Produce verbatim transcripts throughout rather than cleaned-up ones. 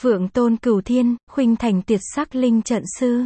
Phượng tôn cửu thiên, khuynh thành tuyệt sắc linh trận sư.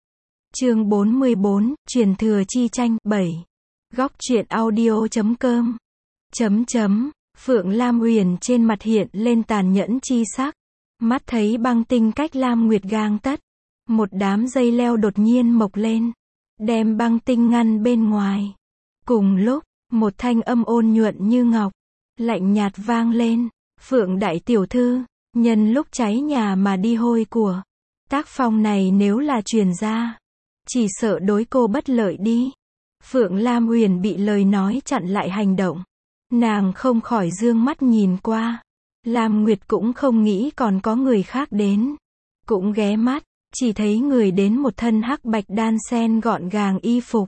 Chương bốn mươi bốn, truyền thừa chi tranh, bảy. Góc truyện audio chấm com. Chấm chấm, Phượng Lam Uyển trên mặt hiện lên tàn nhẫn chi sắc. Mắt thấy băng tinh cách Lam Nguyệt gang tất. Một đám dây leo đột nhiên mọc lên. Đem băng tinh ngăn bên ngoài. Cùng lúc, một thanh âm ôn nhuận như ngọc. Lạnh nhạt vang lên. Phượng đại tiểu thư, nhân lúc cháy nhà mà đi hôi của. Tác phong này nếu là truyền ra, chỉ sợ đối cô bất lợi đi. Phượng Lam Uyển bị lời nói chặn lại hành động. Nàng không khỏi dương mắt nhìn qua. Lam Nguyệt cũng không nghĩ còn có người khác đến. Cũng ghé mắt, chỉ thấy người đến một thân hắc bạch đan sen gọn gàng y phục.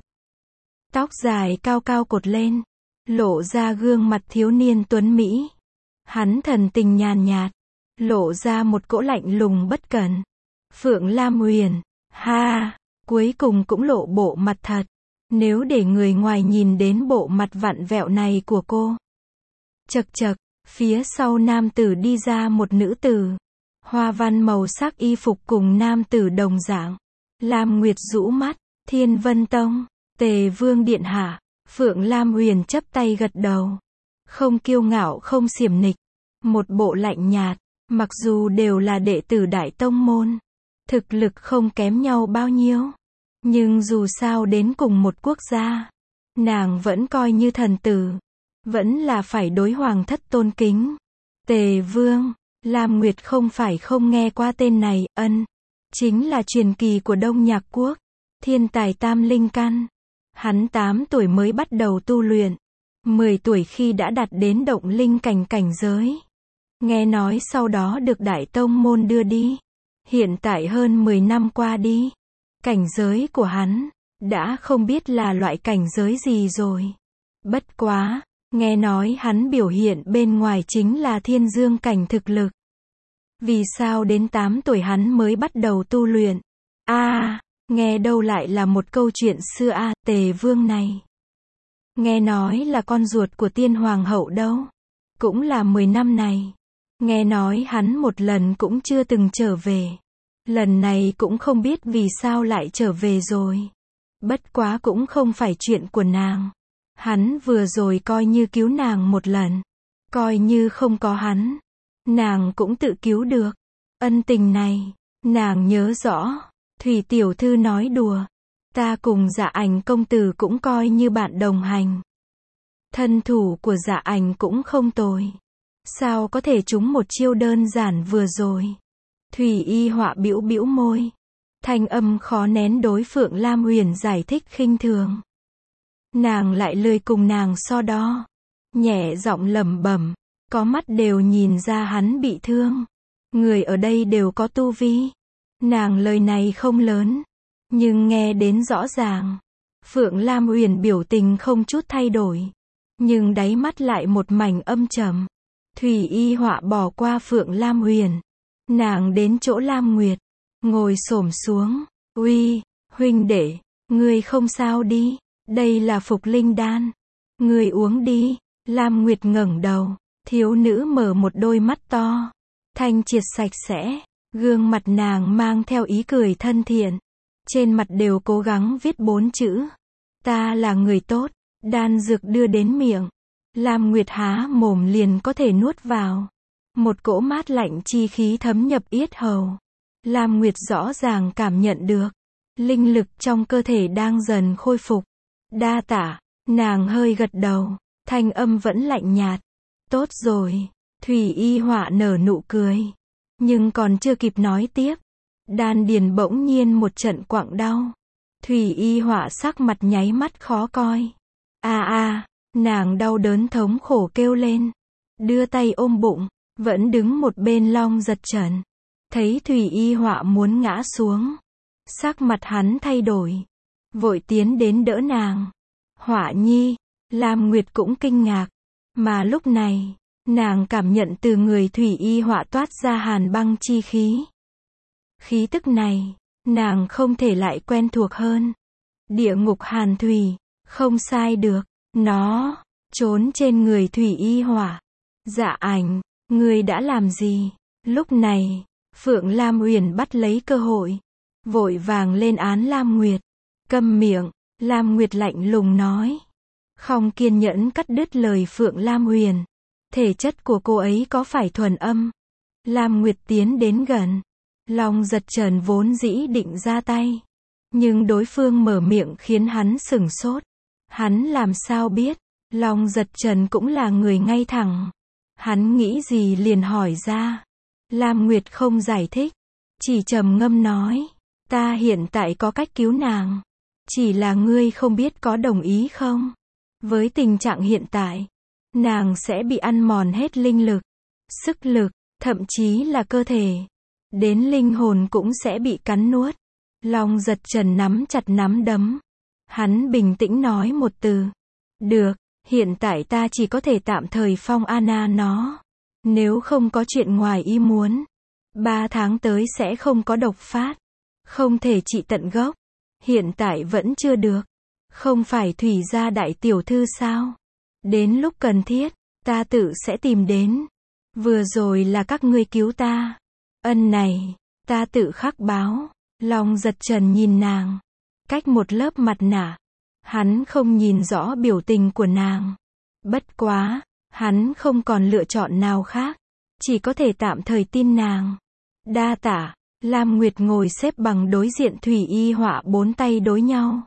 Tóc dài cao cao cột lên, lộ ra gương mặt thiếu niên tuấn mỹ. Hắn thần tình nhàn nhạt, lộ ra một cỗ lạnh lùng bất cẩn. Phượng Lam Uyển, ha, cuối cùng cũng lộ bộ mặt thật. Nếu để người ngoài nhìn đến bộ mặt vặn vẹo này của cô. Chậc chậc, phía sau nam tử đi ra một nữ tử. Hoa văn màu sắc y phục cùng nam tử đồng dạng. Lam Nguyệt rũ mắt, Thiên Vân Tông, Tề Vương điện hạ. Phượng Lam Uyển chắp tay gật đầu. Không kiêu ngạo không xiểm nịch. Một bộ lạnh nhạt, mặc dù đều là đệ tử đại tông môn. Thực lực không kém nhau bao nhiêu. Nhưng dù sao đến cùng một quốc gia. Nàng vẫn coi như thần tử. Vẫn là phải đối hoàng thất tôn kính. Tề Vương, Lam Nguyệt không phải không nghe qua tên này, ân. Chính là truyền kỳ của Đông Nhạc Quốc. Thiên tài tam linh căn. Hắn tám tuổi mới bắt đầu tu luyện. mười tuổi khi đã đạt đến động linh cảnh cảnh giới. Nghe nói sau đó được đại tông môn đưa đi. Hiện tại hơn mười năm qua đi. Cảnh giới của hắn, đã không biết là loại cảnh giới gì rồi. Bất quá, nghe nói hắn biểu hiện bên ngoài chính là thiên dương cảnh thực lực. Vì sao đến tám tuổi hắn mới bắt đầu tu luyện? A, à, nghe đâu lại là một câu chuyện xưa a, à, Tề Vương này. Nghe nói là con ruột của tiên hoàng hậu đâu. Cũng là mười năm này. Nghe nói hắn một lần cũng chưa từng trở về. Lần này cũng không biết vì sao lại trở về rồi. Bất quá cũng không phải chuyện của nàng. Hắn vừa rồi coi như cứu nàng một lần. Coi như không có hắn, nàng cũng tự cứu được. Ân tình này, nàng nhớ rõ. Thủy tiểu thư nói đùa. Ta cùng Dạ Ảnh công tử cũng coi như bạn đồng hành. Thân thủ của Dạ Ảnh cũng không tồi. Sao có thể trúng một chiêu đơn giản vừa rồi? Thủy Y Họa bĩu bĩu môi. Thanh âm khó nén đối Phượng Lam Uyển giải thích khinh thường. Nàng lại lười cùng nàng so đo. Nhẹ giọng lẩm bẩm, có mắt đều nhìn ra hắn bị thương. Người ở đây đều có tu vi. Nàng lời này không lớn, nhưng nghe đến rõ ràng. Phượng Lam Uyển biểu tình không chút thay đổi, nhưng đáy mắt lại một mảnh âm trầm. Thủy Y Họa bỏ qua Phượng Lam Uyển. Nàng đến chỗ Lam Nguyệt, ngồi xổm xuống. Uy, huynh đệ, ngươi không sao đi, đây là phục linh đan. Ngươi uống đi. Lam Nguyệt ngẩng đầu, thiếu nữ mở một đôi mắt to, thanh triệt sạch sẽ, gương mặt nàng mang theo ý cười thân thiện. Trên mặt đều cố gắng viết bốn chữ. Ta là người tốt. Đan dược đưa đến miệng. Lam Nguyệt há mồm liền có thể nuốt vào. Một cỗ mát lạnh chi khí thấm nhập yết hầu. Lam Nguyệt rõ ràng cảm nhận được. Linh lực trong cơ thể đang dần khôi phục. Đa tạ, nàng hơi gật đầu. Thanh âm vẫn lạnh nhạt. Tốt rồi. Thủy Y Họa nở nụ cười. Nhưng còn chưa kịp nói tiếp. Đan điền bỗng nhiên một trận quặn đau. Thủy Y Họa sắc mặt nháy mắt khó coi. A a, nàng đau đớn thống khổ kêu lên. Đưa tay ôm bụng. Vẫn đứng một bên Long Giật Trần. Thấy Thủy Y Họa muốn ngã xuống. Sắc mặt hắn thay đổi. Vội tiến đến đỡ nàng. Họa nhi. Lam Nguyệt cũng kinh ngạc. Mà lúc này, nàng cảm nhận từ người Thủy Y Họa toát ra hàn băng chi khí. Khí tức này, nàng không thể lại quen thuộc hơn. Địa ngục hàn thủy, không sai được. Nó, trốn trên người Thủy Y Họa. Dạ Ảnh, ngươi đã làm gì? Lúc này, Phượng Lam Uyển bắt lấy cơ hội, vội vàng lên án Lam Nguyệt. Câm miệng, Lam Nguyệt lạnh lùng nói. Không kiên nhẫn cắt đứt lời Phượng Lam Uyển. Thể chất của cô ấy có phải thuần âm? Lam Nguyệt tiến đến gần. Long Giật Trần vốn dĩ định ra tay, nhưng đối phương mở miệng khiến hắn sửng sốt. Hắn làm sao biết? Long Giật Trần cũng là người ngay thẳng. Hắn nghĩ gì liền hỏi ra. Lam Nguyệt không giải thích, chỉ trầm ngâm nói. Ta hiện tại có cách cứu nàng. Chỉ là ngươi không biết có đồng ý không? Với tình trạng hiện tại, nàng sẽ bị ăn mòn hết linh lực, sức lực, thậm chí là cơ thể. Đến linh hồn cũng sẽ bị cắn nuốt. Long Giật Trần nắm chặt nắm đấm. Hắn bình tĩnh nói một từ. Được, hiện tại ta chỉ có thể tạm thời phong Anna nó. Nếu không có chuyện ngoài ý muốn, ba tháng tới sẽ không có độc phát. Không thể trị tận gốc. Hiện tại vẫn chưa được. Không phải Thủy gia đại tiểu thư sao? Đến lúc cần thiết, ta tự sẽ tìm đến. Vừa rồi là các ngươi cứu ta. Ân này, ta tự khắc báo. Long Giật Trần nhìn nàng. Cách một lớp mặt nạ. Hắn không nhìn rõ biểu tình của nàng. Bất quá, hắn không còn lựa chọn nào khác. Chỉ có thể tạm thời tin nàng. Đa tả. Lam Nguyệt ngồi xếp bằng đối diện Thủy Y Họa bốn tay đối nhau.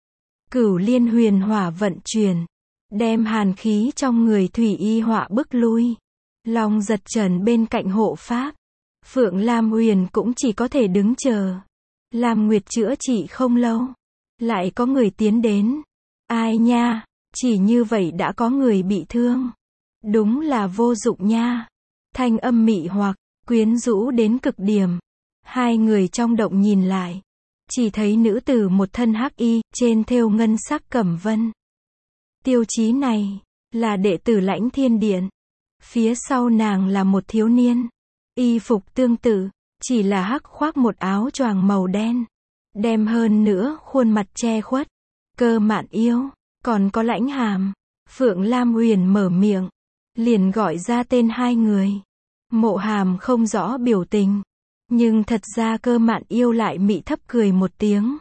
Cửu Liên Huyền Hỏa vận chuyển, đem hàn khí trong người Thủy Y Họa bức lui. Long Giật Trần bên cạnh hộ pháp. Phượng Lam Uyển cũng chỉ có thể đứng chờ. Lam Nguyệt chữa trị không lâu, lại có người tiến đến. Ai nha, chỉ như vậy đã có người bị thương. Đúng là vô dụng nha. Thanh âm mị hoặc, quyến rũ đến cực điểm. Hai người trong động nhìn lại, chỉ thấy nữ tử một thân hắc y, trên thêu ngân sắc cẩm vân. Tiêu chí này, là đệ tử Lãnh Thiên Điện. Phía sau nàng là một thiếu niên. Y phục tương tự, chỉ là hắc khoác một áo choàng màu đen. Đem hơn nữa khuôn mặt che khuất. Cơ Mạn Yêu, còn có Lãnh Hàm. Phượng Lam Uyển mở miệng, liền gọi ra tên hai người. Mộ Hàm không rõ biểu tình. Nhưng thật ra Cơ Mạn Yêu lại mị thấp cười một tiếng.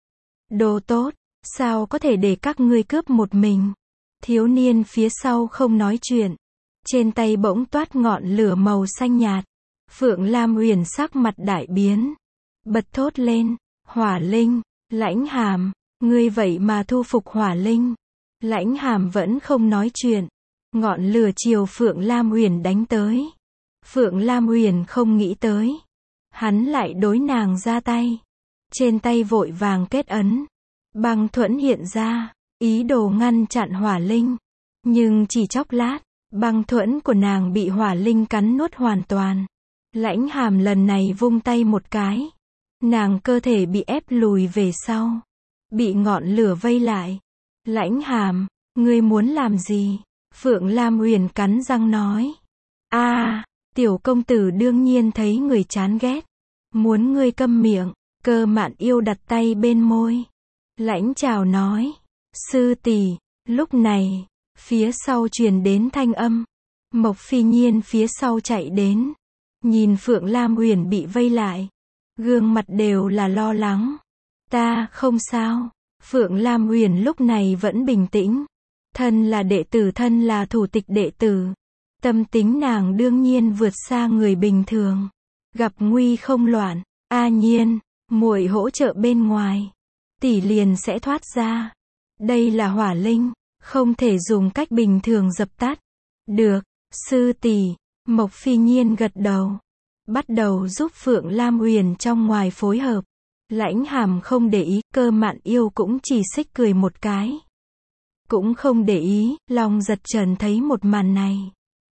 Đồ tốt, sao có thể để các ngươi cướp một mình? Thiếu niên phía sau không nói chuyện. Trên tay bỗng toát ngọn lửa màu xanh nhạt. Phượng Lam Uyển sắc mặt đại biến. Bật thốt lên, Hỏa Linh, Lãnh Hàm, ngươi vậy mà thu phục Hỏa Linh. Lãnh Hàm vẫn không nói chuyện. Ngọn lửa chiều Phượng Lam Uyển đánh tới. Phượng Lam Uyển không nghĩ tới. Hắn lại đối nàng ra tay. Trên tay vội vàng kết ấn. Băng thuẫn hiện ra, ý đồ ngăn chặn Hỏa Linh. Nhưng chỉ chốc lát, băng thuẫn của nàng bị Hỏa Linh cắn nuốt hoàn toàn. Lãnh Hàm lần này vung tay một cái. Nàng cơ thể bị ép lùi về sau. Bị ngọn lửa vây lại. Lãnh Hàm, ngươi muốn làm gì? Phượng Lam Uyển cắn răng nói. A, à, tiểu công tử đương nhiên thấy người chán ghét. Muốn ngươi câm miệng. Cơ Mạn Yêu đặt tay bên môi. Lãnh Trào nói. Sư tỷ. Lúc này, phía sau truyền đến thanh âm. Mộc Phi Nhiên phía sau chạy đến. Nhìn Phượng Lam Uyển bị vây lại. Gương mặt đều là lo lắng. Ta không sao. Phượng Lam Uyển lúc này vẫn bình tĩnh. Thân là đệ tử, thân là thủ tịch đệ tử. Tâm tính nàng đương nhiên vượt xa người bình thường. Gặp nguy không loạn. A Nhiên, muội hỗ trợ bên ngoài. Tỷ liền sẽ thoát ra. Đây là Hỏa Linh, không thể dùng cách bình thường dập tắt. Được, sư tỷ. Mộc Phi Nhiên gật đầu. Bắt đầu giúp Phượng Lam Uyển trong ngoài phối hợp. Lãnh Hàm không để ý, Cơ Mạn Yêu cũng chỉ xích cười một cái. Cũng không để ý. Long Giật Trần thấy một màn này,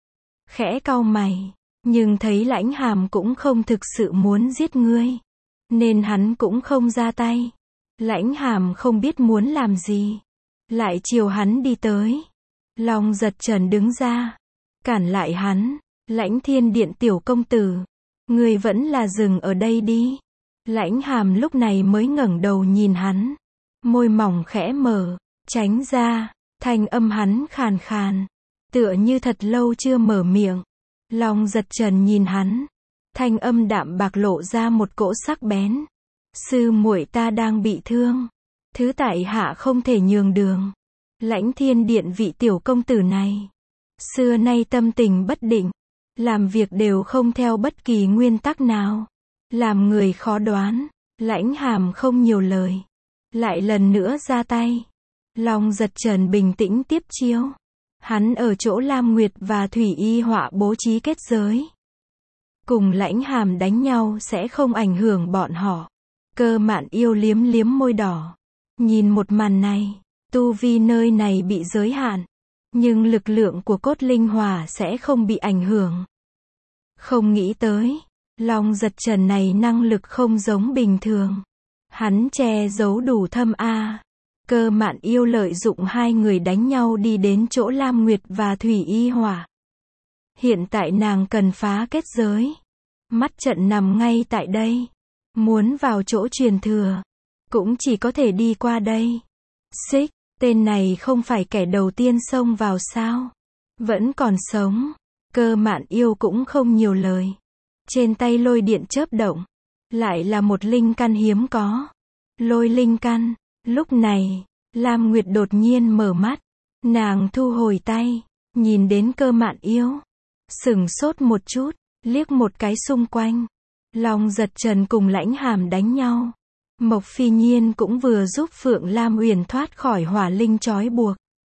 khẽ cau mày. Nhưng thấy Lãnh Hàm cũng không thực sự muốn giết ngươi, nên hắn cũng không ra tay. Lãnh Hàm không biết muốn làm gì, lại chiều hắn đi tới. Long Giật Trần đứng ra, cản lại hắn. Lãnh Thiên Điện tiểu công tử, ngươi vẫn là dừng ở đây đi. Lãnh Hàm lúc này mới ngẩng đầu nhìn hắn. Môi mỏng khẽ mở, tránh ra. Thanh âm hắn khàn khàn, tựa như thật lâu chưa mở miệng. Long Giật Trần nhìn hắn, Thanh âm đạm bạc lộ ra một cỗ sắc bén. Sư muội ta đang bị thương. Thứ tại hạ không thể nhường đường. Lãnh Thiên Điện vị tiểu công tử này. Xưa nay tâm tình bất định. Làm việc đều không theo bất kỳ nguyên tắc nào. Làm người khó đoán. Lãnh Hàm không nhiều lời. Lại lần nữa ra tay. Long Giật Trần bình tĩnh tiếp chiêu. Hắn ở chỗ Lam Nguyệt và Thủy Y Họa bố trí kết giới. Cùng Lãnh Hàm đánh nhau sẽ không ảnh hưởng bọn họ. Cơ Mạn Yêu liếm liếm môi đỏ. Nhìn một màn này, tu vi nơi này bị giới hạn. Nhưng lực lượng của cốt linh hỏa sẽ không bị ảnh hưởng. Không nghĩ tới, Long Giật Trần này năng lực không giống bình thường. Hắn che giấu đủ thâm a. Cơ Mạn Yêu lợi dụng hai người đánh nhau đi đến chỗ Lam Nguyệt và Thủy Y Hỏa. Hiện tại nàng cần phá kết giới. Mắt trận nằm ngay tại đây. Muốn vào chỗ truyền thừa, cũng chỉ có thể đi qua đây. Xích, tên này không phải kẻ đầu tiên xông vào sao? Vẫn còn sống. Cơ Mạn Yêu cũng không nhiều lời. Trên tay lôi điện chớp động. Lại là một linh căn hiếm có. Lôi linh căn. Lúc này, Lam Nguyệt đột nhiên mở mắt. Nàng thu hồi tay. Nhìn đến Cơ Mạn Yêu. Sửng sốt một chút. Liếc một cái xung quanh. Long Giật Trần cùng Lãnh Hàm đánh nhau. Mộc Phi Nhiên cũng vừa giúp Phượng Lam Uyển thoát khỏi hỏa linh trói buộc.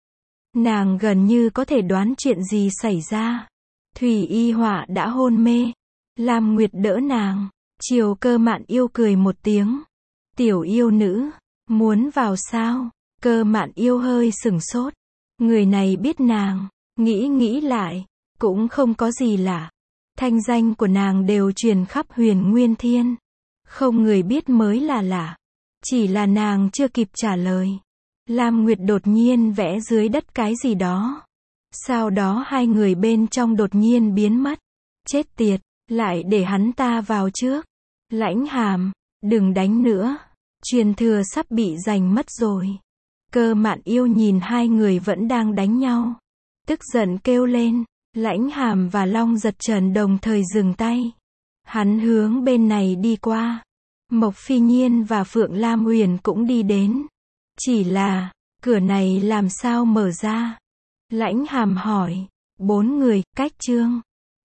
Nàng gần như có thể đoán chuyện gì xảy ra. Thủy Y Họa đã hôn mê. Lam Nguyệt đỡ nàng. Chiều Cơ Mạn Yêu cười một tiếng. Tiểu yêu nữ, muốn vào sao? Cơ Mạn Yêu hơi sửng sốt. Người này biết nàng. Nghĩ nghĩ lại, cũng không có gì lạ. Thanh danh của nàng đều truyền khắp Huyền Nguyên Thiên. Không người biết mới là lạ. Chỉ là nàng chưa kịp trả lời. Lam Nguyệt đột nhiên vẽ dưới đất cái gì đó. Sau đó hai người bên trong đột nhiên biến mất. Chết tiệt, lại để hắn ta vào trước. Lãnh Hàm, đừng đánh nữa. Truyền thừa sắp bị giành mất rồi. Cơ Mạn Yêu nhìn hai người vẫn đang đánh nhau. Tức giận kêu lên. Lãnh Hàm và Long Giật Trần đồng thời dừng tay. Hắn hướng bên này đi qua. Mộc Phi Nhiên và Phượng Lam Uyển cũng đi đến. Chỉ là, cửa này làm sao mở ra? Lãnh Hàm hỏi. Bốn người, cách chương.